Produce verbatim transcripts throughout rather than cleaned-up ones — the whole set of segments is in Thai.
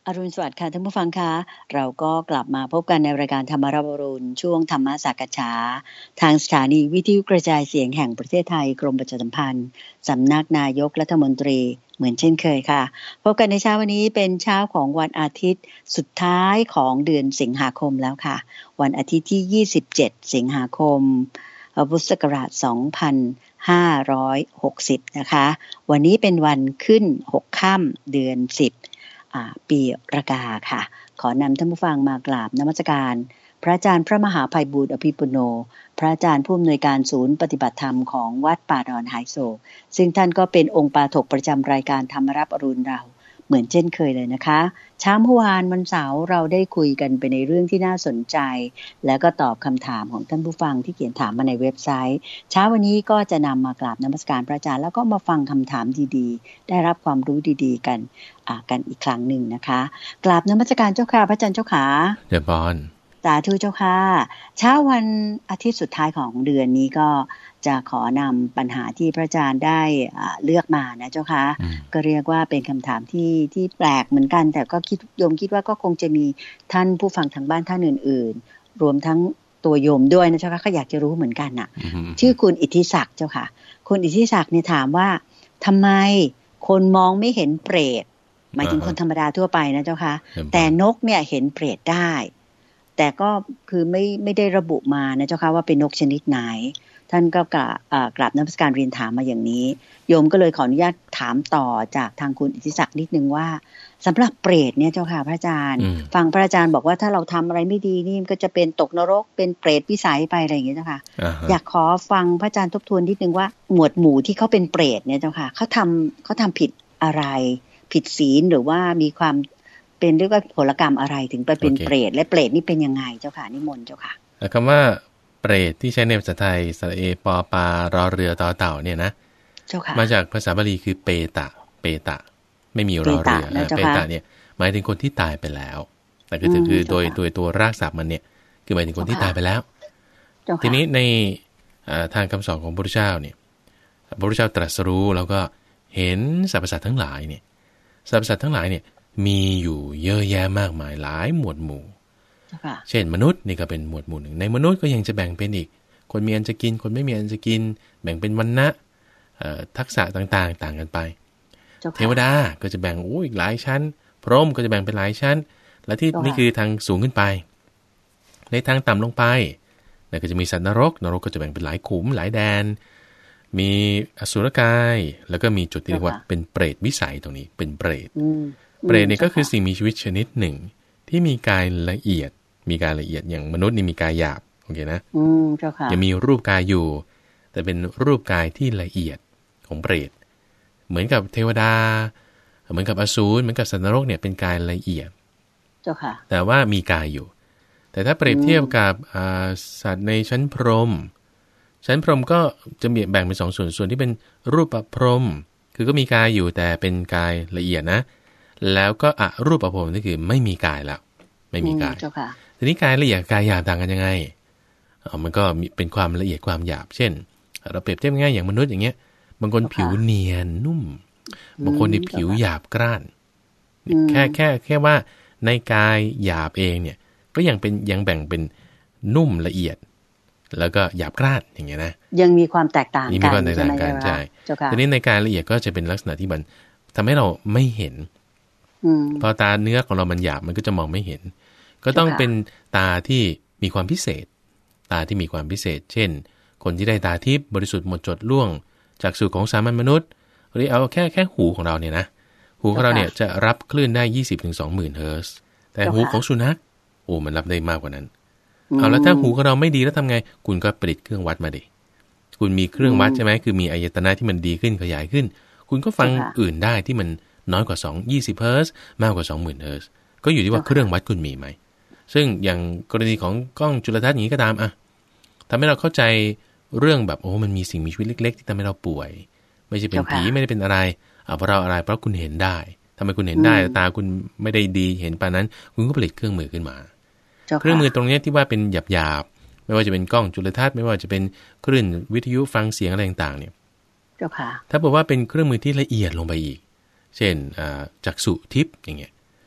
อรุณสวัสดิ์ค่ะท่านผู้ฟังคะเราก็กลับมาพบกันในรายการธรรมรับอรุณช่วงธรรมะสักฉาทางสถานีวิทยุกระจายเสียงแห่งประเทศไทยกรมประชาสัมพันธ์สำนักนายกรัฐมนตรีเหมือนเช่นเคยค่ะพบกันในเช้าวันนี้เป็นเช้าของวันอาทิตย์สุดท้ายของเดือนสิงหาคมแล้วค่ะวันอาทิตย์ที่ยี่สิบเจ็ดสิงหาคมพุทธศักราชสองพันห้าร้อยหกสิบนะคะวันนี้เป็นวันขึ้นหกค่ำเดือนสิบปีรากาค่ะขอนำท่านผู้ฟังมากราบนมัสการพระอาจารย์พระมหาไพบูลย์อภิปุโนพระอาจารย์ผู้อำนวยการศูนย์ปฏิบัติธรรมของวัดป่าดอนไฮโศกซึ่งท่านก็เป็นองค์ปาฐกประจำรายการธรรมรับอรุณเราเหมือนเช่นเคยเลยนะคะเช้าเมื่อวานวันเสาร์เราได้คุยกันไปในเรื่องที่น่าสนใจแล้วก็ตอบคำถามของท่านผู้ฟังที่เขียนถามมาในเว็บไซต์เช้าวันนี้ก็จะนำมากราบนมัสการพระอาจารย์แล้วก็มาฟังคำถามดีๆได้รับความรู้ดีๆกันกันอีกครั้งหนึ่งนะคะกราบนมัสการเจ้าค่ะพระอาจารย์เจ้าขาเดี๋ยวบอลสาธุเจ้าค่ะเช้าวันอาทิตย์สุดท้ายของเดือนนี้ก็จะขอนำปัญหาที่พระอาจารย์ได้เลือกมานะเจ้าค่ะก็เรียกว่าเป็นคำถามที่ที่แปลกเหมือนกันแต่ก็คิดโยมคิดว่าก็คงจะมีท่านผู้ฟังทางบ้านท่านอื่นๆรวมทั้งตัวโยมด้วยนะเจ้าค่ะก็อยากจะรู้เหมือนกันน่ะชื่อคุณอิทธิศักดิ์เจ้าค่ะคุณอิทธิศักดิ์เนี่ยถามว่าทำไมคนมองไม่เห็นเปรตหมายถึงคนธรรมดาทั่วไปนะเจ้าค่ะแต่นกเนี่ยเห็นเปรตได้แต่ก็คือไม่ไม่ได้ระบุมานะเจ้าค่ะว่าเป็นนกชนิดไหนท่านก็กราบกราบนมัสการเรียนถามมาอย่างนี้โยมก็เลยขออนุญาตถามต่อจากทางคุณอิทธิศักดิ์นิดนึงว่าสำหรับเปรตเนี่ยเจ้าค่ะพระอาจารย์ฟังพระอาจารย์บอกว่าถ้าเราทำอะไรไม่ดีนี่ก็จะเป็นตกนรกเป็นเปรตวิสัยไปอะไรอย่างเงี้ยเจ้าค่ะ uh-huh. อยากขอฟังพระอาจารย์ทบทวนนิดนึงว่าหมวดหมู่ที่เขาเป็นเปรตเนี่ยเจ้าค่ะเขาทำเขาทำผิดอะไรผิดศีลหรือว่ามีความเป็นเรียกว่าผลกรรมอะไรถึงไปเป็น okay. เปรตและเปรตนี่เป็นยังไงเจ้าค่ะนิมนต์เจ้าค่ะคำว่าเปรตที่ใช้ในภาษาไทยสระเอปอปารอเรือต่อเต่าเนี่ยนะมาจากภาษาบาลีคือเปตะเปตะไม่มีรอเรือเปตะเนี่ยหมายถึงคนที่ตายไปแล้วแต่ก็คือโดยโดยตัวรากศัพท์มันเนี่ยคือหมายถึงคนที่ตายไปแล้วทีนี้ในทางคำสอนของพระพุทธเจ้าเนี่ยพระพุทธเจ้าตรัสรู้แล้วก็เห็นสรรพสัตว์ทั้งหลายเนี่ยสรรพสัตว์ทั้งหลายเนี่ยมีอยู่เยอะแยะมากมายหลายหมวดหมู่เช่นมนุษย์นี่ก็เป็นหมวดหมู่หนึ่งในมนุษย์ก็ยังจะแบ่งเป็นอีกคนมีอันจะกินคนไม่มีอันจะกินแบ่งเป็นวรรณะทักษะต่างๆต่างกันไปเทวดาก็จะแบ่งโอ้อีกหลายชั้นพรหมก็จะแบ่งเป็นหลายชั้นและที่นี่คือทางสูงขึ้นไปในทางต่ำลงไปก็จะมีสัตว์นรกนรกก็จะแบ่งเป็นหลายขุมหลายแดนมีอสุรกายแล้วก็มีจุดที่เรียกว่าเป็นเปรตวิสัยตรงนี้เป็นเปรตเปรตเนี่ยก็คือสิ่งมีชีวิตชนิดหนึ่งที่มีกายละเอียดมีกายละเอียดอย่างมนุษย์นี่มีกายหยาบโอเคนะอืมเจ้าค่ะยังมีรูปกายอยู่แต่เป็นรูปกายที่ละเอียดของเปรตเหมือนกับเทวดาเหมือนกับอสูรเหมือนกับสัตว์นรกเนี่ยเป็นกายละเอียดเจ้าค่ะแต่ว่ามีกายอยู่แต่ถ้าเปรียบเทียบกับสัตว์ในชั้นพรหมชั้นพรหมก็จะมีแบ่งเป็นสองส่วนส่วนที่เป็นรูปพรหมคือก็มีกายอยู่แต่เป็นกายละเอียดนะแล้วก็อรูปพรหมนี่คือไม่มีกายแล้วไม่มีกายทีนี้กายละเอียดกายหยาบต่างกันยังไงอ๋อมันก็เป็นความละเอียดความหยาบเช่นเราเปรียบเทียบง่ายอย่างมนุษย์อย่างเงี้ยบางคนผิวเนียนนุ่มบางคนนี่ผิวหยาบกร้านแค่แค่แค่ว่าในกายหยาบเองเนี่ยก็ยังเป็นยังแบ่งเป็นนุ่มละเอียดแล้วก็หยาบกร้านอย่างเงี้ยนะยังมีความแตกต่างกันมีความแตกต่างกันใช่ทีนี้ในกายละเอียดก็จะเป็นลักษณะที่มันทำให้เราไม่เห็นพอตาเนื้อของเรามันหยาบมันก็จะมองไม่เห็นก็ต้องเป็นตาที่มีความพิเศษตาที่มีความพิเศษเช่นคนที่ได้ตาทิพย์บริสุทธิ์หมดจดล่วงจากสู่ของสามัญมนุษย์หรือเอาแค่แค่หูของเราเนี่ยนะหูของเราเนี่ยจะรับคลื่นได้ ยี่สิบถึงสองหมื่น เฮิร์ตซ์แต่หูของสุนัขโอ้มันรับได้มากกว่านั้นเอาแล้วถ้าหูของเราไม่ดีแล้วทำไงคุณก็ผลิตเครื่องวัดมาดิคุณมีเครื่องวัดใช่ไหมคือมีอายตนะที่มันดีขึ้นขยายขึ้นคุณก็ฟังอื่นได้ที่มันน้อยกว่าสอง ยี่สิบ เฮิร์ตซ์มากกว่า สองหมื่น เฮิร์ตซ์ก็อยู่ที่ว่าเครื่องวัดคุณมีไหมซึ่งอย่างกรณีของกล้องจุลทรรศน์อย่างนี้ก็ตามอะทำให้เราเข้าใจเรื่องแบบโอ้มันมีสิ่งมีชีวิตเล็กๆที่ทำให้เราป่วยไม่ใช่เป็นผีไม่ได้เป็นอะไรอ่ะเพราะเราอะไรเพราะคุณเห็นได้ทำไมคุณเห็นได้ตาคุณไม่ได้ดีเห็นปานนั้นคุณก็ผลิตเครื่องมือขึ้นมาเครื่องมือตรงนี้ที่ว่าเป็นหยาบๆไม่ว่าจะเป็นกล้องจุลทรรศน์ไม่ว่าจะเป็นคลื่นวิทยุฟังเสียงอะไรต่างๆเนี่ยถ้าบอกว่าเป็นเครื่องมือที่ละเอียดลงไปอีกเช่นจักษุทิพย์อย่างเงี้ย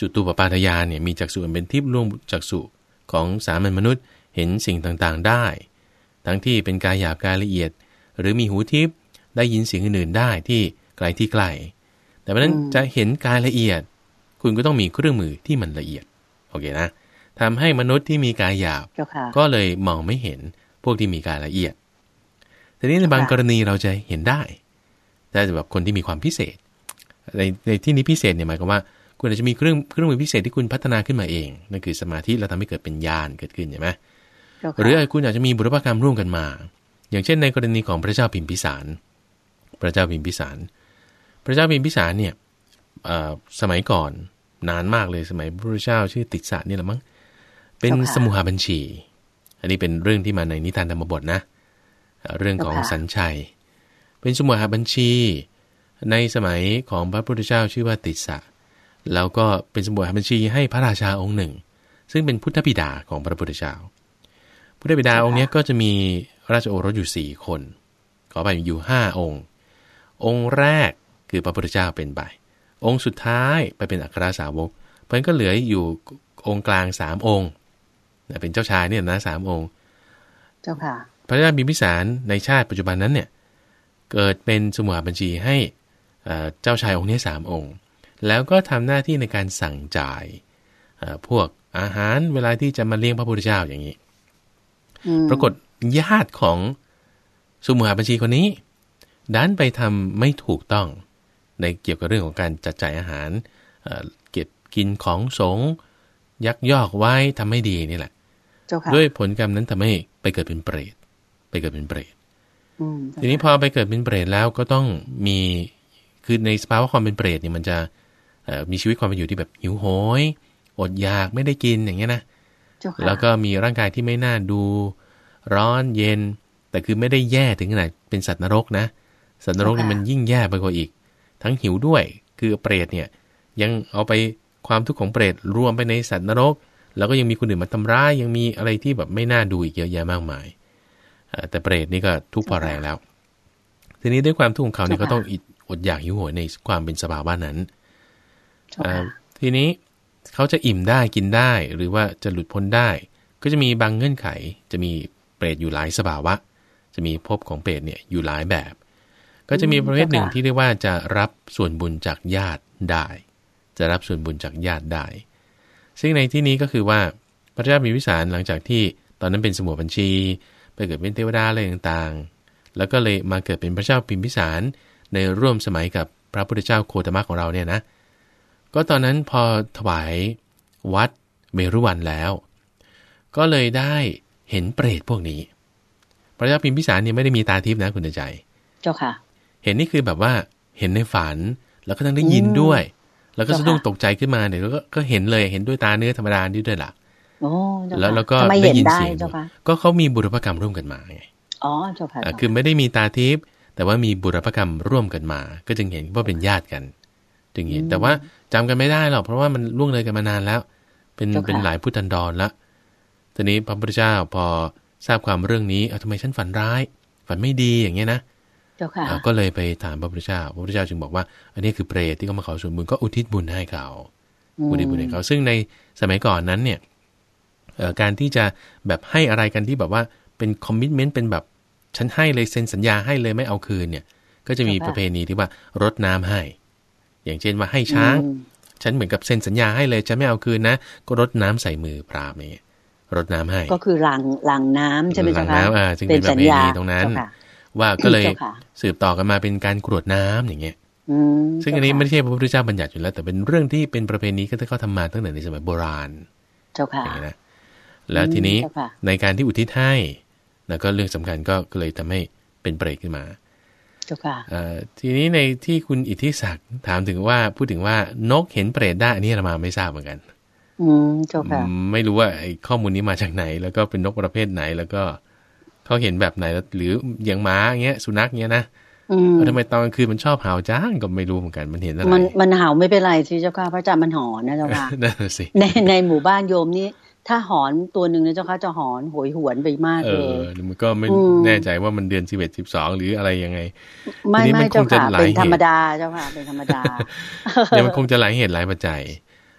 จุตูปปาทญาณเนี่ยมีจักษุเป็นทิพย์ล่วงจักษุของสามัญมนุษย์เห็นสิ่งต่างๆได้ทั้งที่เป็นกายหยาบกายละเอียดหรือมีหูทิพย์ได้ยินเสียงอื่นๆได้ที่ไกลที่ไกลแต่เพราะนั้นจะเห็นกายละเอียดคุณก็ต้องมีเครื่องมือที่มันละเอียดโอเคนะทำให้มนุษย์ที่มีกายหยาบก็เลยมองไม่เห็นพวกที่มีกายละเอียดแต่นี้ในบางกรณีเราจะเห็นได้แต่แบบคนที่มีความพิเศษในในที่นี้พิเศษเนี่ยหมายความว่าคุณอาจจะมีเครื่องเครื่องมือพิเศษที่คุณพัฒนาขึ้นมาเองนั่นคือสมาธิแล้วทำให้เกิดเป็นญาณเกิดขึ้นใช่ไหมหรือคุณอาจจะมีบุรพกรรมร่วมกันมาอย่างเช่นในกรณีของพระเจ้าพิมพิสารพระเจ้าพิมพิสารพระเจ้าพิมพิสารเนี่ยสมัยก่อนนานมากเลยสมัยพระพุทธเจ้าชื่อติสสะนี่แหละมั้งเป็นสมุหบัญชีอันนี้เป็นเรื่องที่มาในนิทานธรรมบทนะเรื่องของสัญชัยเป็นสมุหบัญชีในสมัยของพระพุทธเจ้าชื่อว่าติสสะแล้วก็เป็นสมุหบัญชีให้พระราชาองค์หนึ่งซึ่งเป็นพุทธบิดาของพระพุทธเจ้าพุทธบิดาองค์นี้ก็จะมีราชโอรสอยู่สี่คนขอไปอยู่ห้าองค์องค์แรกคือพระพุทธเจ้าเป็นไปองค์สุดท้ายไปเป็นอัครสาวกเพราะฉะนั้นก็เหลืออยู่องค์กลางสามองค์เป็นเจ้าชายเนี่ยนะสามองค์เจ้าค่ะพระเจ้าพิมพิสารในชาติปัจจุบันนั้นเนี่ยเกิดเป็นสมุหบัญชีให้เจ้าชายองค์นี้สามองค์แล้วก็ทำหน้าที่ในการสั่งจ่ายพวกอาหารเวลาที่จะมาเลี้ยงพระพุทธเจ้าอย่างนี้ปรากฏญาติของสมุหบัญชีคนนี้ดันไปทำไม่ถูกต้องในเกี่ยวกับเรื่องของการจัดจ่ายอาหารเก็บกินของสงฆ์ยักยอกไว้ทำไม่ดีนี่แหละด้วยผลกรรมนั้นทำให้ไปเกิดเป็นเปรตไปเกิดเป็นเปรตทีนี้พอไปเกิดเป็นเปรตแล้วก็ต้องมีคือในสภาวะความเป็นเปรตเนี่ยมันจะมีชีวิตความเป็นอยู่ที่แบบหิวโหยอดอยากไม่ได้กินอย่างเงี้ยนะแล้วก็มีร่างกายที่ไม่น่าดูร้อนเย็นแต่คือไม่ได้แย่ถึงขนาดเป็นสัตว์นรกนะสัตว์นรกนี่มันยิ่งแย่ไปกว่าอีกทั้งหิวด้วยคือเปรตเนี่ยยังเอาไปความทุกข์ของเปรตรวมไปในสัตว์นรกแล้วก็ยังมีคนอื่นมาทำร้ายยังมีอะไรที่แบบไม่น่าดูอีกเยอะแยะมากมายแต่เปรตนี่ก็ทุกข์พอแรงแล้วทีนี้ด้วยความทุกข์ของเขาเนี่ยก็ต้องอดอยากหิวโหยในความเป็นสภาวะนั้นทีนี้เขาจะอิ่มได้กินได้หรือว่าจะหลุดพ้นได้ก็จะมีบางเงื่อนไขจะมีเปรตอยู่หลายสภาวะจะมีภพของเปรตเนี่ยอยู่หลายแบบก็จะมีประเภทหนึ่งที่เรียกว่าจะรับส่วนบุญจากญาติได้จะรับส่วนบุญจากญาติได้ซึ่งในที่นี้ก็คือว่าพระเจ้าพิมพิสารหลังจากที่ตอนนั้นเป็นสมุหบัญชีไปเกิดเป็นเทวดาอะไรต่างๆแล้วก็เลยมาเกิดเป็นพระเจ้าพิมพิสารในร่วมสมัยกับพระพุทธเจ้าโคตมะของเราเนี่ยนะก็ตอนนั้นพอถวายวัดเวรุวันแล้วก็เลยได้เห็นเปรตพวกนี้พระเจ้าพิมพิสารเนี่ยไม่ได้มีตาทิพย์นะคุณใจเจ้าค่ะเห็นนี่คือแบบว่าเห็นในฝันแล้วก็ต้องได้ยินด้วยแล้วก็สะดุ้งตกใจขึ้นมาเนี่ยแล้วก็เห็นเลยเห็นด้วยตาเนื้อธรรมดานี่ด้วยล่ะแล้วแล้วก็ได้ยินเสียงก็เขามีบุรพกรรมร่วมกันมาไงอ๋อเจ้าค่ะคือไม่ได้มีตาทิพย์แต่ว่ามีบุรพกรรมร่วมกันมาก็จึงเห็นว่าเป็นญาติกันจึงเห็นแต่ว่าจำกันไม่ได้หรอกเพราะว่ามันล่วงเลยกันมานานแล้วเป็นเป็นหลายพุทธันดรแล้วทีนี้พระพุทธเจ้าพอทราบความเรื่องนี้เอาทำไมฉันฝันร้ายฝันไม่ดีอย่างเงี้ยนะก็เลยไปถามพระพุทธเจ้าพระพุทธเจ้าจึงบอกว่าอันนี้คือเปรตที่เขามาขอส่วนบุญก็อุทิศบุญให้เขาอุทิศบุญให้เขาซึ่งในสมัยก่อนนั้นเนี่ยการที่จะแบบให้อะไรกันที่แบบว่าเป็นคอมมิตเมนต์เป็นแบบฉันให้เลยเซ็นสัญญาให้เลยไม่เอาคืนเนี่ยก็จะมีประเพณีที่ว่ารดน้ำให้อย่างเช่นว่าให้ช้างฉันเหมือนกับเซ็นสัญญาให้เลยฉันไม่เอาคืนนะก็รดน้ำใส่มือพราหมณ์อย่างเงี้ยรดน้ำให้ก็คือหลังหลังน้ำใช่ไหมจ๊ะคะหลังน้ำอ่าจึงเป็นประเพณีตรงนั้นว่าก็เลยสืบต่อกันมาเป็นการกรวดน้ำอย่างเงี้ยซึ่งอันนี้ไม่ใช่พระพุทธเจ้าบัญญัติอยู่แล้วแต่เป็นเรื่องที่เป็นประเพณีที่เขาทำมาตั้งแต่ในสมัยโบราณเจ้าค่ะอย่างนี้นะแล้วทีนี้ในการที่อุทิศให้แล้วก็เรื่องสำคัญก็เลยทำให้เป็นเปรตขึ้นมาเจ้าค่ะทีนี้ในที่คุณอิทธิศักดิ์ถามถึงว่าพูดถึงว่านกเห็นเปรตได้อันนี้เรามาไม่ทราบเหมือนกันอืมเจ้าค่ะไม่รู้ว่าไอ้ข้อมูลนี้มาจากไหนแล้วก็เป็นนกประเภทไหนแล้วก็เขาเห็นแบบไหนหรืออย่างม้าเงี้ยสุนัขเงี้ยนะทำไมตอนกลางคืนมันชอบเห่าจ้างก็ไม่รู้เหมือนกันมันเห็นอะไรมันมันเห่าไม่เป็นไรที่เจ้าค่ะพระอาจารย์มันหอนนะเจ้าค่ะนั่นสิในในหมู่บ้านโยมนี้ถ้าหอนตัวหนึ่งนะเจ้าค่ะจะหอนโหยหวนไปมากเลยเออมันก็ไม่แน่ใจว่ามันเดือนสิบเอ็ดสิบสองหรืออะไรยังไงไม่ไม่เจ้าค่ะเป็นธรรมดาเจ้าค่ะเป็นธรรมดาเนี่ยมันคงจะหลายเหตุหลายปัจจัย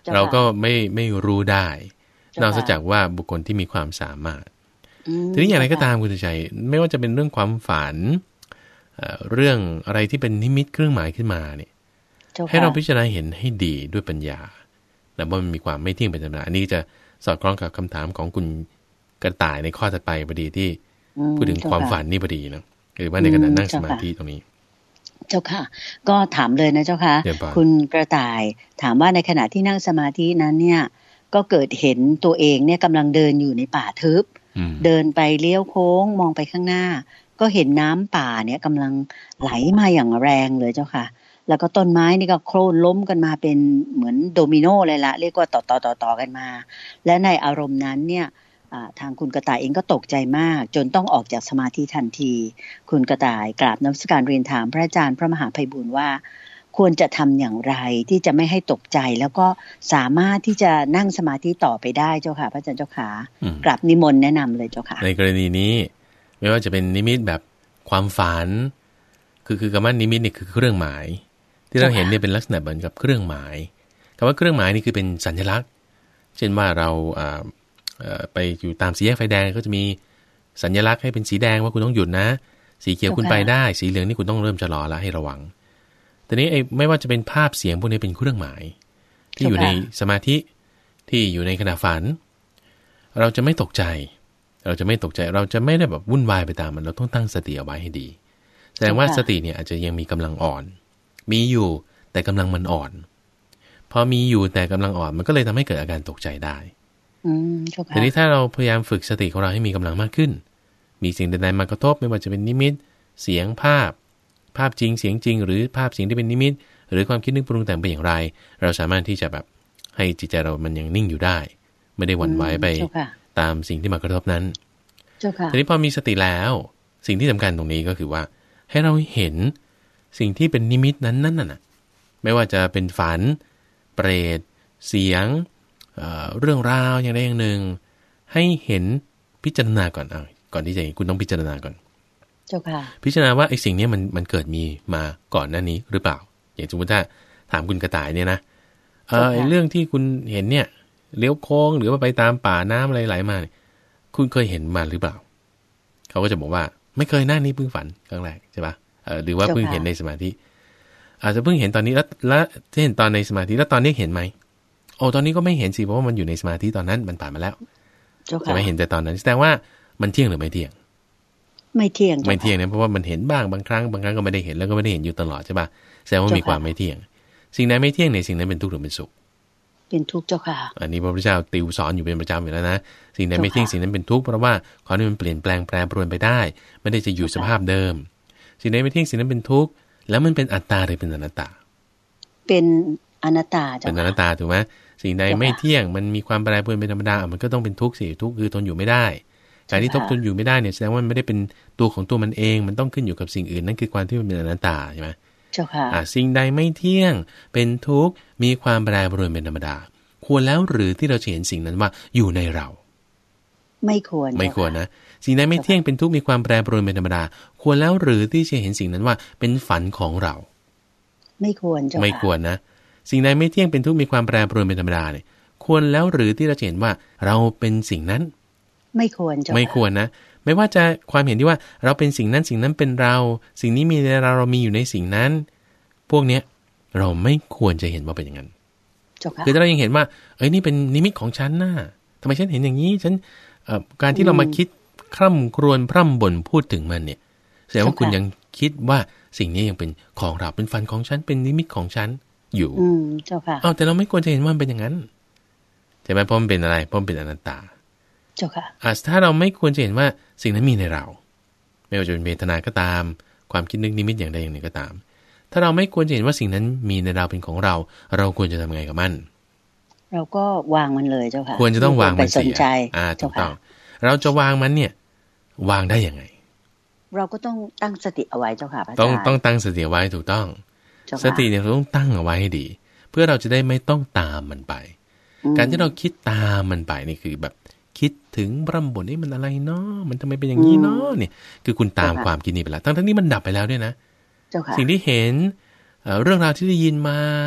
เราก็ไม่ไม่รู้ได้นอกจากว่าบุคคลที่มีความสามารถทีนี้อย่างไรก็ตามคุณชัยไม่ว่าจะเป็นเรื่องความฝันเรื่องอะไรที่เป็นนิมิตเครื่องหมายขึ้นมาเนี่ยให้เราพิจารณาเห็นให้ดีด้วยปัญญาแต่ว่ามันมีความไม่เที่ยงเป็นธรรมดาอันนี้จะสอดคล้องกับคำถามของคุณกระต่ายในข้อถัดไปพอดีที่พูดถึงความฝันนี่พอดีนะหรือว่าในขณะนั่งสมาธิตรงนี้เจ้าค่ะก็ถามเลยนะเจ้าค่ะคุณกระต่ายถามว่าในขณะที่นั่งสมาธินั้นเนี่ยก็เกิดเห็นตัวเองเนี่ยกำลังเดินอยู่ในป่าทึบเดินไปเลี้ยวโค้งมองไปข้างหน้าก็เห็นน้ำป่าเนี่ยกำลังไหลมาอย่างแรงเลยเจ้าค่ะแล้วก็ต้นไม้นี่ก็โค่นล้มกันมาเป็นเหมือนโดมิโนเลยละเรียกว่าต่อต่อต่อต่อกันมาและในอารมณ์นั้นเนี่ยทางคุณกระต่ายเองก็ตกใจมากจนต้องออกจากสมาธิทันทีคุณกระต่ายกราบนมัสการเรียนถามพระอาจารย์พระมหาไพบูลย์ว่าควรจะทำอย่างไรที่จะไม่ให้ตกใจแล้วก็สามารถที่จะนั่งสมาธิต่อไปได้เจ้าค่ะพระอาจารย์เจ้าค่ะกราบนิมนต์แนะนำเลยเจ้าค่ะในกรณีนี้ไม่ว่าจะเป็นนิมิตแบบความฝันคือคือคำว่านิมิตนี่คือเครื่องหมายที่เราเห็นเนี่ยเป็นลักษณะเหมือนกับเครื่องหมายคำว่าเครื่องหมายนี่คือเป็นสัญลักษณ์เช่นว่าเราไปอยู่ตามสี่แยกไฟแดงก็จะมีสัญลักษณ์ให้เป็นสีแดงว่าคุณต้องหยุดนะสีเขียวคุณไปได้สีเหลืองนี่คุณต้องเริ่มชะลอแล้วให้ระวังทีนี้ไอ้ไม่ว่าจะเป็นภาพเสียงพวกนี้เป็นเครื่องหมายที่อยู่ในสมาธิที่อยู่ในขณะฝันเราจะไม่ตกใจเราจะไม่ตกใจเราจะไม่ได้แบบวุ่นวายไปตามมันเราต้องตั้งสติเอาไว้ให้ดีแสดงว่าสติเนี่ยอาจจะยังมีกำลังอ่อนมีอยู่แต่กำลังมันอ่อนพอมีอยู่แต่กำลังอ่อนมันก็เลยทำให้เกิดอาการตกใจได้ทีนี้ถ้าเราพยายามฝึกสติของเราให้มีกำลังมากขึ้นมีสิ่งใดๆมากระทบไม่ว่าจะเป็นนิมิตเสียงภาพภาพจริงเสียงจริงหรือภาพเสียงที่เป็นนิมิตหรือความคิดนึกปรุงแต่งเป็นอย่างไรเราสามารถที่จะแบบให้จิตใจเรามันยังนิ่งอยู่ได้ไม่ได้หวั่นไหวไปตามสิ่งที่มากระทบนั้นทีนี้พอมีสติแล้วสิ่งที่สำคัญตรงนี้ก็คือว่าให้เราเห็นสิ่งที่เป็นนิมิตนั้นนั่นน่ะไม่ว่าจะเป็นฝันเปรตเสียง เอ่อ เรื่องราวอย่างใดอย่างหนึ่งให้เห็นพิจารณาก่อนเอาก่อนที่จะคุณต้องพิจารณาก่อนเจ้าค่ะพิจารณาว่าไอ้สิ่งนี้มันมันเกิดมีมาก่อนหน้านี้หรือเปล่าอย่างสมมติถ้าถามคุณกระต่ายเนี่ยนะเออไอ้เรื่องที่คุณเห็นเนี่ยเลี้ยวโค้งหรือว่าไปตามป่าน้ำอะไรไหลมาเนี่ยคุณเคยเห็นมาหรือเปล่าเขาก็จะบอกว่าไม่เคยหน้านี้เพิ่งฝันครั้งแรกใช่ปะเออหรือว่าเพิ่งเห็นในสมาธิอาจจะเพิ่งเห็นตอนนี้แล้วแล้วที่เห็นตอนในสมาธิแล้วตอนนี้เห็นไหมโอ้ตอนนี้ก็ไม่เห็นสิเพราะว่ามันอยู่ในสมาธิตอนนั้นมันผ่านมาแล้วจะไม่เห็นแต่ตอนนั้นแสดงว่ามันเที่ยงหรือไม่เที่ยงไม่เที่ยงไม่เที่ยงเนี่ยเพราะว่ามันเห็นบ้างบางครั้งบางครั้งก็ไม่ได้เห็นแล้วก็ไม่ได้เห็นอยู่ตลอดใช่ปะแสดงว่ามีความไม่เที่ยงสิ่งไหนไม่เที่ยงในสิ่งนั้นเป็นทุกข์หรือเป็นสุขเป็นทุกข์เจ้าค่ะอันนี้พระพุทธเจ้าติวสอนอยู่เป็นประจำอยู่แล้วนะสิ่งไหนไม่เที่ยงสิ่งนั้นเป็นทุกข์เพราะว่าความที่มันเปลี่ยนแปลงแปรปรวนไปได้ไม่ได้จะอยู่สภาพเดิมสิ่งไหนไม่เที่ยงสิ่งนั้นเป็นทุกข์แล้วมันเป็นอัตตาหรือเป็นอนัตตาเป็นอนัตตาจ้ะเป็นอนัตตาถูกไหมสิ่งใดไม่เที่ยงมันมีความแปรปรวนเป็นธรรมดามันก็ต้องเป็นทุกข์สิทุกข์คือทนอยู่ไม่ได้การที่ทนอยู่ไม่ได้เนี่ยแสดงว่ามันไม่ได้เป็นตัวของตัวมันเองมันต้องขึ้นอยู่กับสิ่งอื่นนั่นคือความที่มันเป็นอนัตตาใช่ไหมเจ้าค่ะอ่าสิ่งใดไม่เที่ยงเป็นทุกข์มีความแปรปรวนเป็นธรรมดาควรแล้วหรือที่เราจะเห็นสิ่งนั้นว่าอยู่ในเราไม่ควรไม่ควรนะสิ่งใดไม่เที่ยงเป็นทุกข์มีความแปรปรวนเป็นธรรมดาควรแล้วหรือที่จะเห็นสิ่งนั้นว่าเป็นฝันของเราไม่ควรเจ้าค่ะไม่ควรนะสิ่งใดไม่เที่ยงเป็นทุกข์มีความแปรปรวนเป็นธรรมดาเนี่ยควรแล้วหรือที่เราจะเห็นว่าเราเป็นสิ่งนั้นไม่ควรเจ้าไม่ควรนะไม่ว่าจะความเห็นที่ว่าเราเป็นสิ่งนั้นสิ่งนั้นเป็นเราสิ่งนี้มีในเราเรามีอยู่ในสิ่งนั้นพวกเนี้ยเราไม่ควรจะเห็นว่าเป็นอย่างนั้นคือถ้าเรายังเห็นว่าเอ้ยนี่เป็นนิมิตของฉันน่ะทำไมฉันเห็นอย่างนี้ฉันการที่เรามาคิดคร่ำครวญพร่ำบ่นพูดถึงมันเนี่ยแสดงว่าคุณยังคิดว่าสิ่งนี้ยังเป็นของเราเป็นฝันของฉันเป็นนิมิตของฉันอยู่อืมเจ้าค่ะอ้าวแต่เราไม่ควรจะเห็นว่ามันเป็นอย่างนั้นใช่ไหมเพราะมันเป็นอะไรเพราะมันเป็นอนัตตาเจ้าค่ะอ่าถ้าเราไม่ควรจะเห็นว่าสิ่งนั้นมีในเราไม่ว่าจะเป็นเวทนาก็ตามความคิดนึกนิมิตอย่างใดอย่างหนึ่งก็ตามถ้าเราไม่ควรจะเห็นว่าสิ่งนั้นมีในเราเป็นของเราเราควรจะทำไงกับมันเราก็วางมันเลยเจ้าค่ะควรจะต้องวางมันเสียอ่าถูกต้องเราจะวางมันเนี่ยวางได้ยังไงเราก็ต้องตั้งสติเอาไว้เจ้าค่ะต้องต้องตั้งสติไว้ถูกต้องสติเนี่ยเราต้องตั้งเอาไว้ให้ดีเพื่อเราจะได้ไม่ต้องตามมันไปการที่เราคิดตามมันไปนี่คือแบบคิดถึงบรำบ่นนี่มันอะไรเนาะมันทำไมเป็นอย่างนี้เนาะเนี่ยคือคุณตามความคิดนี้ไปแล้วทั้งทั้งนี้มันดับไปแล้วด้วยนะสิ่งที่เห็นเรื่องราวที่ได้ยินมา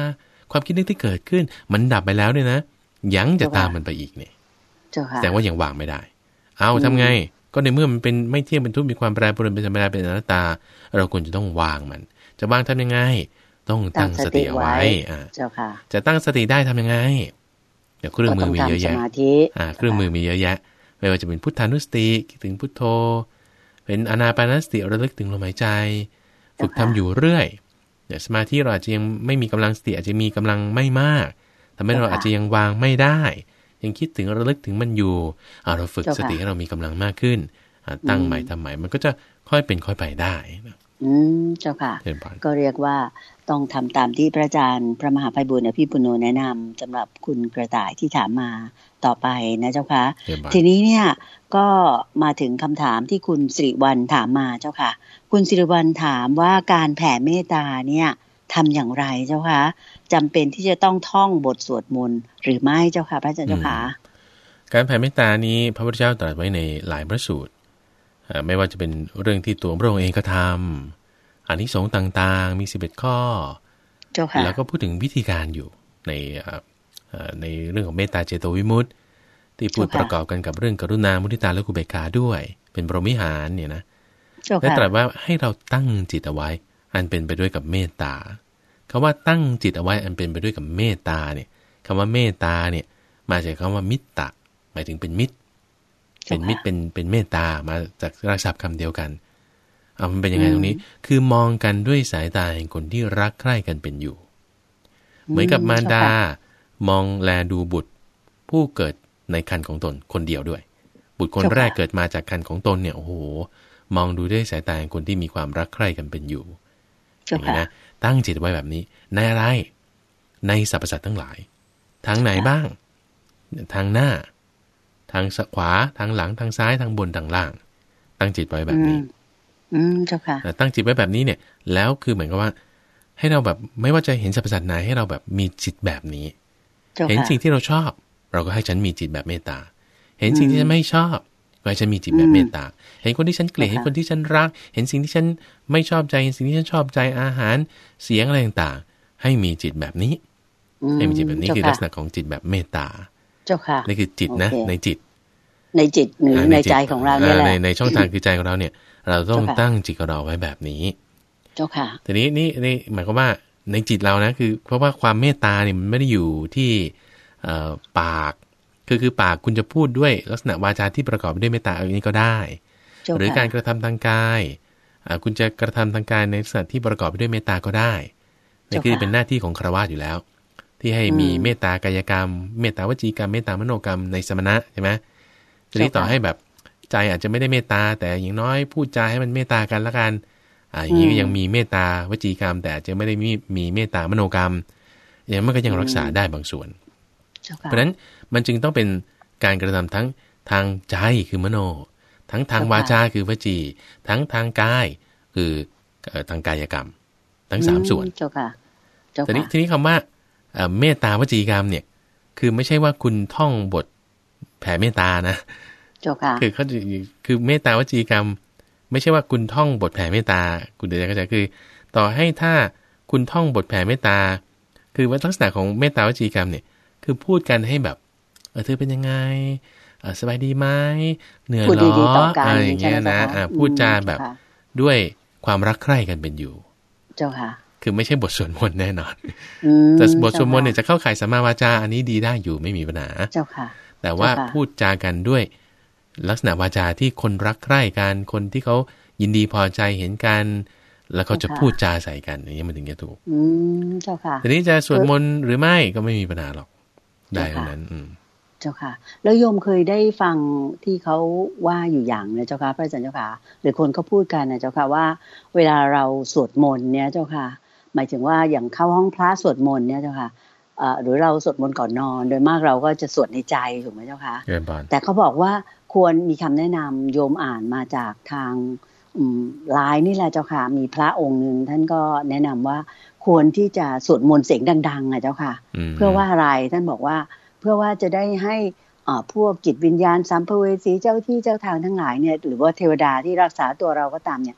ความคิดนึกที่เกิดขึ้นมันดับไปแล้วเนี่ยนะยังจะตามมันไปอีกเนี่ยแสดงว่ายังวางไม่ได้เอาทำไงก็ในเมื่อมันเป็นไม่เที่ยงเป็นทุกข์มีความแปรปรวนเป็นธรรมดาเป็นอนัตตาเราควรจะต้องวางมันจะวางทำยังไงต้องตั้งสติเอาไว้อ่าจะตั้งสติได้ทำยังไงเดี๋ยวเครื่องมือมีเยอะแยะอ่าเครื่องมือมีเยอะแยะไม่ว่าจะเป็นพุทธานุสติคิดถึงพุทโธเป็นอานาปานสติระลึกถึงลมหายใจฝึกทำอยู่เรื่อยเดี๋ยวสมาธิเราอาจจะยังไม่มีกำลังสติอาจจะมีกำลังไม่มากทำให้เราอาจจะยังวางไม่ได้ยังคิดถึงระลึกถึงมันอยู่เราฝึกสติให้เรามีกำลังมากขึ้นตั้งใหม่ทำใหม่มันก็จะค่อยเป็นค่อยไปได้อืมเจ้าค่ะก็เรียกว่าต้องทำตามที่พระอาจารย์พระมหาไพบูลย์อภิปุโนแนะนำสำหรับคุณกระต่ายที่ถามมาต่อไปนะเจ้าค่ะทีนี้เนี่ยก็มาถึงคำถามที่คุณสิริวรรณถามมาเจ้าค่ะคุณสิริวรรณถามว่าการแผ่เมตตาเนี่ยทำอย่างไรเจ้าค่ะจำเป็นที่จะต้องท่องบทสวดมนต์หรือไม่เจ้าค่ะพระอาจารย์เจ้าค่ะการแผ่เมตตานี้พระพุทธเจ้าตรัสไว้ในหลายพระสูตรไม่ว่าจะเป็นเรื่องที่ตัวพระองค์เองก็ทำอานิสงส์ต่างๆมีสิบเอ็ดข้อแล้วก็พูดถึงวิธีการอยู่ในในเรื่องของเมตตาเจโตวิมุตติที่พูดประกอบกันกับเรื่องกรุณามุทิตาและอุเบกขาด้วยเป็นพรหมวิหารเนี่ยนะและตรัสว่าให้เราตั้งจิตเอาไว้อันเป็นไปด้วยกับเมตตาคำว่าตั้งจิตเอาไว้อันเป็นไปด้วยกับเมตตาเนี่ยคำว่าเมตตาเนี่ยมาจากคำว่ามิตตะหมายถึงเป็นมิตรเป็นมิตรเป็นเป็นเมตตามาจากรากศัพท์คำเดียวกันเอามันเป็นยังไงตรงนี้คือมองกันด้วยสายตาแห่งคนที่รักใคร่กันเป็นอยู่เหมือนกับมารดามองแลดูบุตรผู้เกิดในครรภ์ของตนคนเดียวด้วยบุตรคนแรกเกิดมาจากครรภ์ของตนเนี่ยโอ้โหมองดูด้วยสายตาแห่งคนที่มีความรักใคร่กันเป็นอยู่อย่างนี้นะตั้งจิตไว้แบบนี้ในอะไรในสรรพสัตว์ทั้งหลายทางไหนบ้างทางหน้าทางขวาทางหลังทางซ้ายทางบนทางล่างตั้งจิตไว้แบบนี้อืมเจ้าค่ะตั้งจิตไว้แบบนี้เนี่ยแล้วคือเหมือนกับว่าให้เราแบบไม่ว่าจะเห็นสรรพสัตว์ไหนให้เราแบบมีจิตแบบนี้เห็นสิ่งที่เราชอบเราก็ให้ฉันมีจิตแบบเมตตาเห็นสิ่งที่ฉันไม่ชอบก็ให้ฉันมีจิตแบบเมตตาเห็นคนที่ฉันเกลียดเห็นคนที่ฉันรักเห็นสิ่งที่ฉันไม่ชอบใจเห็นสิ่งที่ฉันชอบใจอาหารเสียงอะไรต่างๆให้มีจิตแบบนี้ให้มีจิตแบบนี้คือลักษณะของจิตแบบเมตตาเจ้าค่ะนี่คือจิตนะในจิตในจิตหรือในใจของเราเนี่ยแหละในในช่องทางคือใจของเราเนี่ยเราต้องตั้งจิตของเราไว้แบบนี้เจ้าค่ะทีนี้นี่นี่หมายความว่าในจิตเรานะคือเพราะว่าความเมตตาเนี่ยมันไม่ได้อยู่ที่ปากคือคือปากคุณจะพูดด้วยลักษณะวาจาที่ประกอบด้วยเมตตาอย่างนี้ก็ได้หรือการกระทำทางกายคุณจะกระทำทางกายในลักษณะที่ประกอบด้วยเมตตาก็ได้นี่คือเป็นหน้าที่ของฆราวาสอยู่แล้วที่ให้มีเมตตากายกรรมเมตตาวจีกรรมเมตตามโนกรรมในสมณะใช่ไหมทีนี้ต่อให้แบบใจอาจจะไม่ได้เมตตาแต่อย่างน้อยพูดจาให้มันเมตตากันละกันอ่าอย่างนี้ก็ยังมีเมตตาวจีกรรมแต่อาจจะไม่ได้มีมีเมตตามโนกรรมอย่างมันก็ยังรักษาได้บางส่วนเพราะฉะนั้นมันจึงต้องเป็นการกระทำทั้งทางใจคือมโนทั้งทางวาจาคือวจีทั้งทางกายคือทางกายกรรมทั้งสามส่วนทีนี้ทีนี้คำว่าเมตตาวจีกรรมเนี่ยคือไม่ใช่ว่าคุณท่องบทแผ่เมตตานะคือเขาคือเมตตาวจีกรรมไม่ใช่ว่าคุณท่องบทแผ่เมตตาคุณเดี๋ยวก็จะคือต่อให้ถ้าคุณท่องบทแผ่เมตตาคือลักษณะของเมตตาวจีกรรมเนี่ยคือพูดกันให้แบบเออเธอเป็นยังไงสบายดีไหมเหนื่อยหรออะไรอย่างเงี้ยนะพูดจาแบบด้วยความรักใคร่กันเป็นอยู่เจ้าค่ะคือไม่ใช่บทสวดมนต์แน่นอนแต่บทสวดมนต์เนี่ยจะเข้าข่ายสัมมาวาจาอันนี้ดีได้อยู่ไม่มีปัญหาเจ้าค่ะแต่ว่าพูดจากันด้วยลักษณะวาจาที่คนรักใคร่กันคนที่เขายินดีพอใจเห็นกันแล้วเขาจะพูดจาใส่กันอย่างนี้มันถึงจะถูกอืมเจ้าค่ะทีนี้จะสวดมนต์หรือไม่ก็ไม่มีปัญหาหรอกได้เท่านั้นอืมเจ้าค่ะแล้วโยมเคยได้ฟังที่เขาว่าอยู่อย่างนะเจ้าค่ะพระอาจารย์เจ้าค่ะหรือคนเขาพูดกันนะเจ้าค่ะว่าเวลาเราสวดมนต์เนี่ยเจ้าค่ะหมายถึงว่าอย่างเข้าห้องพระสวดมนต์เนี่ยเจ้าค่ะหรือเราสวดมนต์ก่อนนอนโดยมากเราก็จะสวดในใจถูกไหมเจ้าค่ะแต่เขาบอกว่าควรมีคำแนะนำโยมอ่านมาจากทางไลน์นี่แหละเจ้าค่ะมีพระองค์หนึ่งท่านก็แนะนำว่าควรที่จะสวดมนต์เสียงดังๆอ่ะเจ้าค่ะเพื่อว่าอะไรท่านบอกว่าเพื่อว่าจะได้ให้พวกจิตวิญญาณสัมภเวสีเจ้าที่เจ้าทางทั้งหลายเนี่ยหรือว่าเทวดาที่รักษาตัวเราก็ตามเนี่ย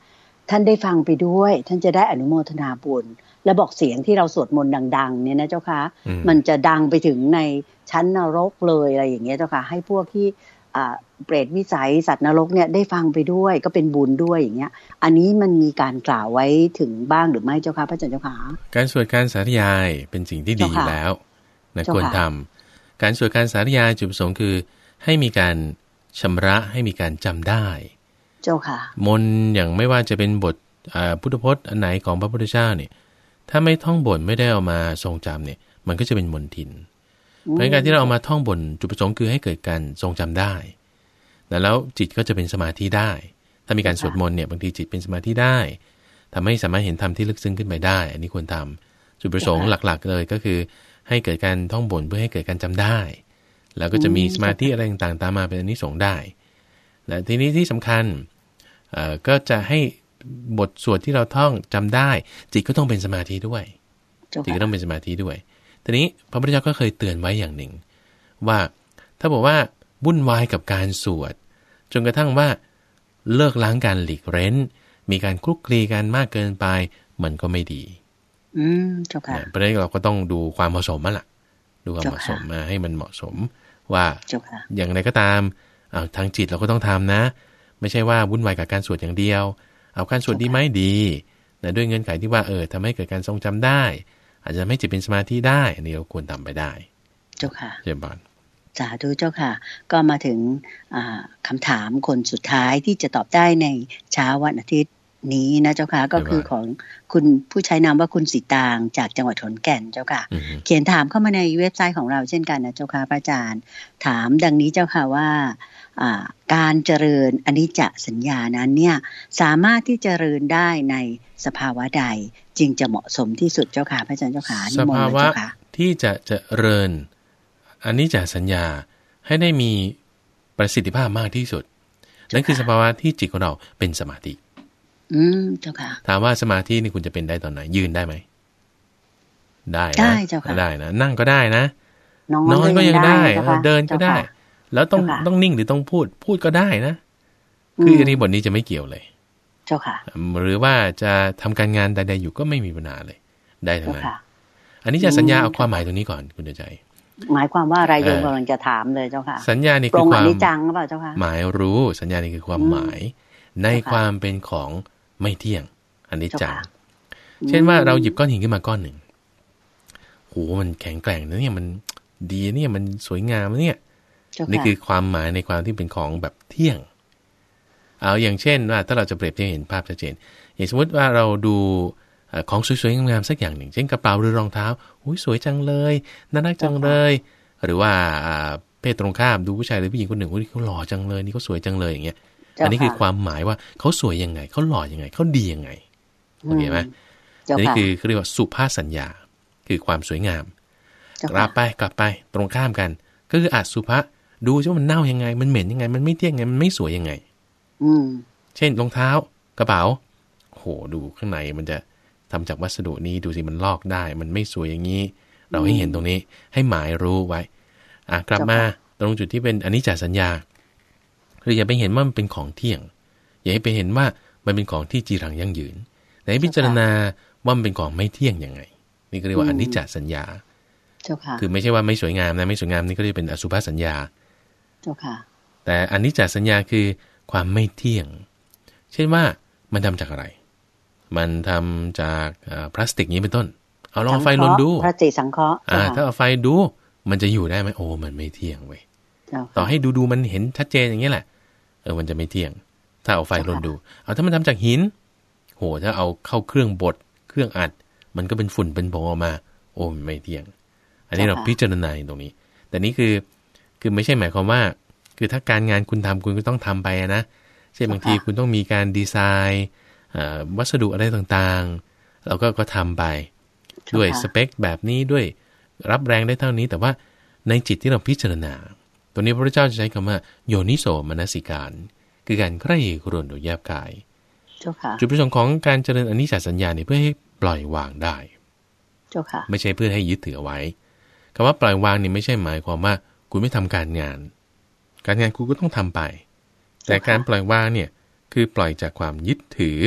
ท่านได้ฟังไปด้วยท่านจะได้อนุโมทนาบุญและบอกเสียงที่เราสวดมนต์ดังๆเนี่ยนะเจ้าค่ะมันจะดังไปถึงในชั้นนรกเลยอะไรอย่างเงี้ยเจ้าค่ะให้พวกที่อ่าเปรตวิสัยสัตว์นรกเนี่ยได้ฟังไปด้วยก็เป็นบุญด้วยอย่างเงี้ยอันนี้มันมีการกล่าวไว้ถึงบ้างหรือไม่เจ้าค่ะพระอาจารย์เจ้าค่ะการสวดการสาธยายเป็นสิ่งที่ดีแล้วนะควรทำการสวดการสาธยายจุดประสงค์คือให้มีการชำระให้มีการจำได้เจ้าค่ะมนต์อย่างไม่ว่าจะเป็นบทพุทธพจน์อันไหนของพระพุทธเจ้าเนี่ยถ้าไม่ท่องบทไม่ได้เอามาทรงจำเนี่ยมันก็จะเป็นมนทินเพราะการที่เราเอามาท่องบทจุดประสงค์คือให้เกิดการทรงจำได้แล้วจิตก็จะเป็นสมาธิได้ถ้ามีการสวดมนต์เนี่ยบางทีจิตเป็นสมาธิได้ทำให้สามารถเห็นธรรมที่ลึกซึ้งขึ้นไปได้อันนี้ควรทำจุดประสงค์หลักๆเลยก็คือให้เกิดการท่องบทเพื่อให้เกิดการจำได้แล้วก็จะมีสมาธิอะไรต่างๆตามมาเป็นอานิสงส์ได้และทีนี้ที่สำคัญก็จะให้บทสวดที่เราท่องจำได้จิตก็ต้องเป็นสมาธิด้วยจิตก็ต้องเป็นสมาธิด้วยทีนี้พระพุทธเจ้าก็เคยเตือนไว้อย่างหนึ่งว่าถ้าบอกว่าวุ่นวายกับการสวดจนกระทั่งว่าเลิกล้างการหลีกเร้นมีการคลุกคลีกันมากเกินไปมันก็ไม่ดีอืมเจ้าค่ะเพราะฉะนั้นเราก็ต้องดูความเหมาะสมมาล่ะดูความเหมาะสมมาให้มันเหมาะสมว่าอย่างไรก็ตามเอาทางจิตเราก็ต้องทำนะไม่ใช่ว่าวุ่นวายกับการสวดอย่างเดียวเอาการสวดดีไหมดีนะด้วยเงื่อนไขที่ว่าเออทำให้เกิดการทรงจำได้อาจจะไม่จิตเป็นสมาธิได้อันนี้เราควรทำไปได้เจ้าค่ะเยี่ยมบานสาธุเจ้าค่ะก็มาถึงคำถามคนสุดท้ายที่จะตอบได้ในเช้าวันอาทิตย์นี้นะเจ้าค่ะก็คือของคุณผู้ใช้นามว่าคุณสีตางจากจังหวัดขอนแก่นเจ้าค่ะเขียนถามเข้ามาในเว็บไซต์ของเราเช่นกันนะเจ้าค่ะพระอาจารย์ถามดังนี้เจ้าค่ะว่าการเจริญอนิจจสัญญานั้นเนี่ยสามารถที่จะเจริญได้ในสภาวะใดจึงจะเหมาะสมที่สุดเจ้าค่ะพระอาจารย์เจ้าค่ะสภาวะที่จะเจริญอนิจจสัญญาให้ได้มีประสิทธิภาพมากที่สุดนั่นคือสภาวะที่จิตของเราเป็นสมาธิอืมเจ้าค่ะถามว่าสมาธินี่คุณจะเป็นได้ตอนไหนยืนได้ไหมได้ได้เจ้าค่ะได้นะนั่งก็ได้นะนอนก็ยังได้เดินก็ได้แล้วต้องต้องนิ่งหรือต้องพูดพูดก็ได้นะคืออันนี้บทนี้จะไม่เกี่ยวเลยเจ้าค่ะหรือว่าจะทำการงานใดๆอยู่ก็ไม่มีปัญหาเลยได้ทั้งนั้นอันนี้จะสัญญาเอาความหมายตรงนี้ก่อนคุณใจหมายความว่าอะไรโยมกำลังจะถามเลยเจ้าค่ะสัญญานี่คือความอนิจจังหรือเปล่าเจ้าค่ะหมายรู้สัญญานี่คือความหมายในความเป็นของไม่เที่ยงอนิจจังเช่นว่าเราหยิบก้อนหินขึ้นมาก้อนหนึ่งโหมันแข็งแกร่งนะเนี่ยมันดีเนี่ยมันสวยงามเนี่ยนี่คือความหมายในความที่เป็นของแบบเที่ยงเอาอย่างเช่นว่าถ้าเราจะเปรียบเทียบเห็นภาพชัดเจนอย่างสมมติว่าเราดูของสวยๆงามๆสักอย่างหนึ่งเช่นกระเป๋าหรือรองเท้าอุ้ยสวยจังเลยน่ารักจังเลยหรือว่าเพศตรงข้ามดูผู้ชายหรือผู้หญิงคนหนึ่งอุ้ยเขาหล่อจังเลยนี่เขาสวยจังเลยอย่างเงี้ยอันนี้คือความหมายว่าเขาสวยยังไงเขาหล่อยังไงเขาดียังไงโอเคไหมอันนี้คือเรียกว่าสุภาพสัญญาคือความสวยงามกลับไปกลับไปตรงข้ามกันก็คืออสุภะดูว่ามันเน่ายังไงมันเหม็นยังไงมันไม่เที่ยงไงมันไม่สวยยังไงอืมเช่นรองเท้ากระเป๋าโหดูข้างในมันจะทำจากวัสดุนี้ดูสิมันลอกได้มันไม่สวยอย่างนี้เราให้เห็นตรงนี้ให้หมายรู้ไว้อ่ะกลับมาตรงจุดที่เป็นอนิจจสัญญาคืออย่าไปเห็นว่ามันเป็นของเที่ยงอย่าให้ไปเห็นว่ามันเป็นของที่จีรังยั่งยืนแต่ให้พิจารณาว่ามันเป็นของไม่เที่ยงยังไงนี่ก็เรียกว่าอนิจจสัญญาคือไม่ใช่ว่าไม่สวยงามนะไม่สวยงามนี่ก็เรียกเป็นอสุภสัญญาเจ้าค่ะแต่อนิจจสัญญาคือความไม่เที่ยงเช่นว่ามันทำจากอะไรมันทำจากพลาสติกนี้เป็นต้นเอาลองไฟลนดูพลาสติกสังเคราะห์อ่าถ้าเอาไฟดูมันจะอยู่ได้ไหมโอ้มันไม่เที่ยงเว้ยต่อให้ดูดูมันเห็นชัดเจนอย่างนี้แหละเออมันจะไม่เที่ยงถ้าเอาไฟลนดูเอาถ้ามันทำจากหินโหถ้าเอาเข้าเครื่องบดเครื่องอัดมันก็เป็นฝุ่นเป็นผงออกมาโอ้มันไม่เที่ยงอันนี้เราพิจารณาตรงนี้แต่นี้คือคือไม่ใช่หมายความว่าคือถ้าการงานคุณทำคุณก็ต้องทำไปนะเช่นบางทีคุณต้องมีการดีไซน์วัสดุอะไรต่างๆเราก็ก็ทำไปด้วยสเปคแบบนี้ด้วยรับแรงได้เท่านี้แต่ว่าในจิตที่เราพิจารณาตัวนี้พระพุทธเจ้าจะใช้คำว่าโยนิโสมนสิการคือการใคร่ครวญโดยแยบกายจุดประสงค์ของการเจริญอนิจจสัญญาเนี่ยเพื่อให้ปล่อยวางได้ไม่ใช่เพื่อให้ยึดถือเอาไว้คำว่าปล่อยวางนี่ไม่ใช่หมายความว่าคุณไม่ทำการงานการงานคุณก็ต้องทำไปแต่การปล่อยวางเนี่ยคือปล่อยจากความยึดถือ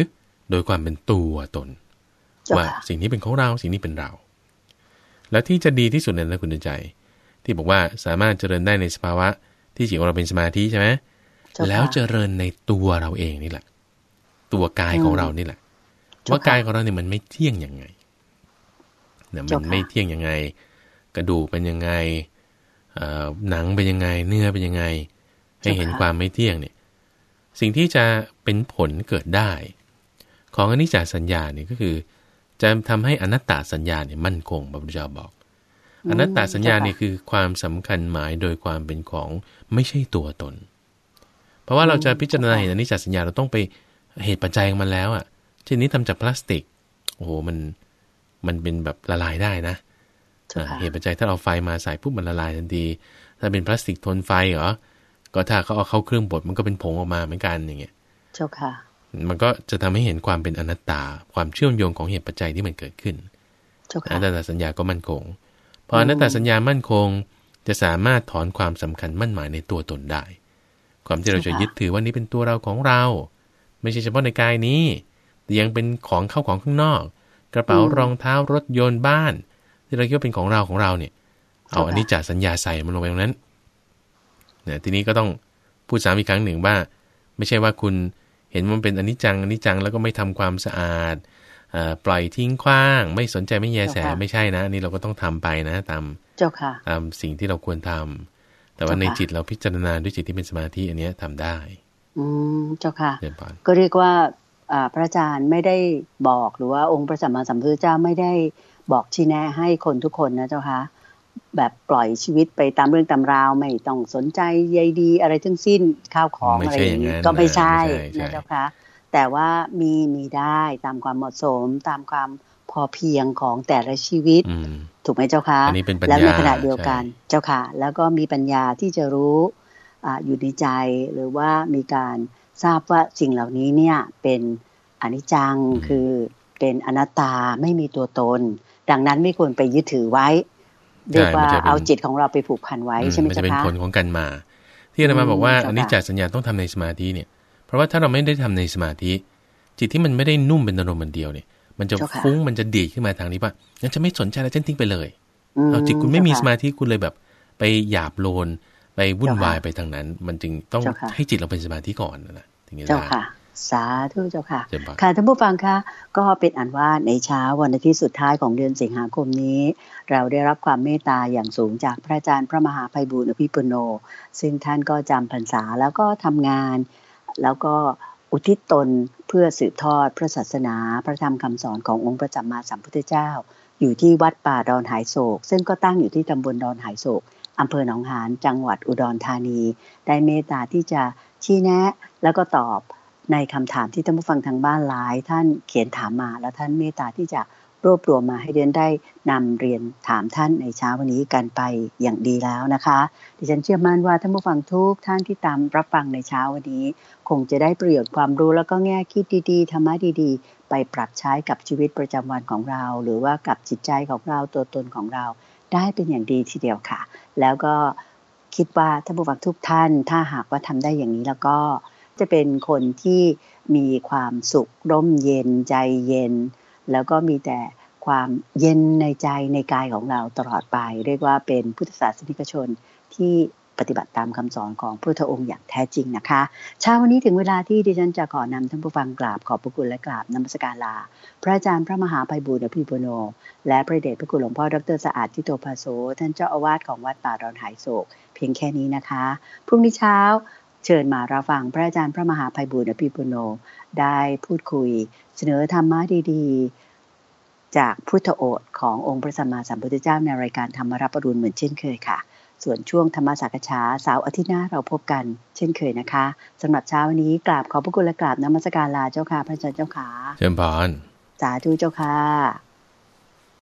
โดยความเป็นตัวตนว่าสิ่งนี้เป็นของเราสิ่งนี้เป็นเราแล้วที่จะดีที่สุดเนี่ยนะคุณใจที่บอกว่าสามารถเจริญได้ในสภาวะที่จิตของเราเป็นสมาธิใช่ไหมแล้วเจริญในตัวเราเองนี่แหละตัวกายของเรานี่แหละว่ากายของเราเนี่ยมันไม่เที่ยงยังไงเนี่ยมันไม่เที่ยงยังไงกระดูกเป็นยังไงหนังเป็นยังไงเนื้อเป็นยังไงให้เห็นความไม่เที่ยงเนี่ยสิ่งที่จะเป็นผลเกิดได้ของอนิจจสัญญาเนี่ยก็คือจะทำให้อนัตตสัญญาเนี่ยมั่นคงพระพุทธเจ้าบอกอนัตตสัญญาเนี่ยคือความสำคัญหมายโดยความเป็นของไม่ใช่ตัวตนเพราะว่าเราจะพิจารณาเห็นอนิจจสัญญาเราต้องไปเหตุปัจจัยของมันแล้วอ่ะเช่นนี้ทำจากพลาสติกโอ้โหมันมันเป็นแบบละลายได้นะเหตุปัจจัยถ้าเอาไฟมาใส่ปุ๊บมันละลายทันทีถ้าเป็นพลาสติกทนไฟเหรอก็ถ้าเขาเอาเข้าเครื่องบดมันก็เป็นผงออกมาเหมือนกันอย่างเงี้ยเจ้าค่ะมันก็จะทำให้เห็นความเป็นอนัตตาความเชื่อมโยงของเหตุปัจจัยที่มันเกิดขึ้นอนัตตสัญญาก็มั่นคงพออนัตตสัญญามั่นคงจะสามารถถอนความสำคัญมั่นหมายในตัวตนได้ความที่เราจะยึดถือว่านี้เป็นตัวเราของเราไม่ใช่เฉพาะในกายนี้แต่ยังเป็นของเข้าของข้างนอกกระเป๋ารองเท้ารถยนต์บ้านที่เราคิดว่าเป็นของเราของเราเนี่ยเอาอนิจจสัญญาใส่มันลงไปตรงนั้นเนี่ยทีนี้ก็ต้องพูดซ้ำอีกครั้งหนึ่งว่าไม่ใช่ว่าคุณเห็นมันเป็นอนิจจังอนิจจังแล้วก็ไม่ทำความสะอาดปล่อยทิ้งขว้างไม่สนใจไม่แยแสไม่ใช่นะนี่เราก็ต้องทำไปนะตามตามสิ่งที่เราควรทำแต่ว่าในจิตเราพิจารณาด้วยจิตที่เป็นสมาธิอันนี้ทำได้อืมเจ้าค่ะก็เรียกว่าพระอาจารย์ไม่ได้บอกหรือว่าองค์พระสัมมาสัมพุทธเจ้าไม่ได้บอกชี้แนะให้คนทุกคนนะเจ้าค่ะแบบปล่อยชีวิตไปตามเรื่องตามราวไม่ต้องสนใจใยดีอะไรทั้งสิ้นข้าวของอะไรอย่างนี้ก็ไม่ใช่นะเจ้าค่ะแต่ว่ามีมีได้ตามความเหมาะสมตามความพอเพียงของแต่ละชีวิตถูกไหมเจ้าค่ะแล้วในขณะเดียวกันเจ้าค่ะแล้วก็มีปัญญาที่จะรู้อ่าอยู่ในใจหรือว่ามีการทราบว่าสิ่งเหล่านี้เนี่ยเป็นอนิจจังคือเป็นอนัตตาไม่มีตัวตนดังนั้นไม่ควรไปยึดถือไว้เรียกว่าเอาจิตของเราไปผูกพันไว้ใช่ไหมเจ้าคะมันจะเป็นผลของกันมาที่อาตมาบอกว่าอนิจจสัญญาต้องทำในสมาธิเนี่ยเพราะว่าถ้าเราไม่ได้ทำในสมาธิจิตที่มันไม่ได้นุ่มเป็นอารมณ์มันเดียวเนี่ยมันจะฟุ้งมันจะดีดขึ้นมาทางนี้ว่างั้นจะไม่สนใจแล้วฉันทิ้งไปเลยเอาจิตคุณไม่มีสมาธิคุณเลยแบบไปหยาบโลนไปวุ่นวายไปทางนั้นมันจึงต้องให้จิตเราเป็นสมาธิก่อนนะถึงจะได้สาธุเจ้าค่ะค่ะท่านผู้ฟังคะก็เป็นอันว่าในเช้าวันอาทิตย์สุดท้ายของเดือนสิงหาคมนี้เราได้รับความเมตตาอย่างสูงจากพระอาจารย์พระมหาไพบูลย์อภิปุโนซึ่งท่านก็จำพรรษาแล้วก็ทำงานแล้วก็อุทิศตนเพื่อสืบทอดพระศาสนาพระธรรมคำสอนขององค์พระสัมมาสัมพุทธเจ้าอยู่ที่วัดป่าดอนหายโศกซึ่งก็ตั้งอยู่ที่ตำบลดอนหายโศกอำเภอหนองหานจังหวัดอุดรธานีได้เมตตาที่จะชี้แนะแล้วก็ตอบในคำถามที่ท่านผู้ฟังทางบ้านหลายท่านเขียนถามมาแล้วท่านเมตตาที่จะรวบรวมมาให้เรียนได้นำเรียนถามท่านในเช้าวันนี้กันไปอย่างดีแล้วนะคะดิฉันเชื่อมั่นว่าท่านผู้ฟังทุกท่านที่ตามรับฟังในเช้าวันนี้คงจะได้ประโยชน์ความรู้แล้วก็แง่คิดดีๆธรรมะดีๆไปปรับใช้กับชีวิตประจำวันของเราหรือว่ากับจิตใจของเราตัวตนของเราได้เป็นอย่างดีทีเดียวค่ะแล้วก็คิดว่าท่านผู้ฟังทุกท่านถ้าหากว่าทำได้อย่างนี้แล้วก็จะเป็นคนที่มีความสุขร่มเย็นใจเย็นแล้วก็มีแต่ความเย็นในใจในกายของเราตลอดไปเรียกว่าเป็นพุทธศาสนิกชนที่ปฏิบัติตามคำสอนของพระพุทธองค์อย่างแท้จริงนะคะเช้าวันนี้ถึงเวลาที่ดิฉันจะขอนำท่านผู้ฟังกราบขอบพระคุณและกราบนมัสการลาพระอาจารย์พระมหาไพบูลย์อภิปุโนและพระเดชพระคุณหลวงพ่อดร.สะอาดทิโตภาโสท่านเจ้าอาวาสของวัดป่าดอนหายโศกเพียงแค่นี้นะคะพรุ่งนี้เช้าเชิญมารับฟังพระอาจารย์พระมหาไพบูลย์อภิปุโนได้พูดคุยเสนอธรรมะดีๆจากพุทธโอษฐ์ขององค์พระสัมมาสัมพุทธเจ้าในรายการธรรมรับอรุณเหมือนเช่นเคยค่ะส่วนช่วงธรรมสักฉาเสาร์อาทิตย์หน้าเราพบกันเช่นเคยนะคะสำหรับเช้าวันนี้กราบขอบพระคุณและกราบนมัสการลาเจ้าค่ะพระอาจารย์เจ้าค่ะเชิญพรสาธุเจ้าค่ะ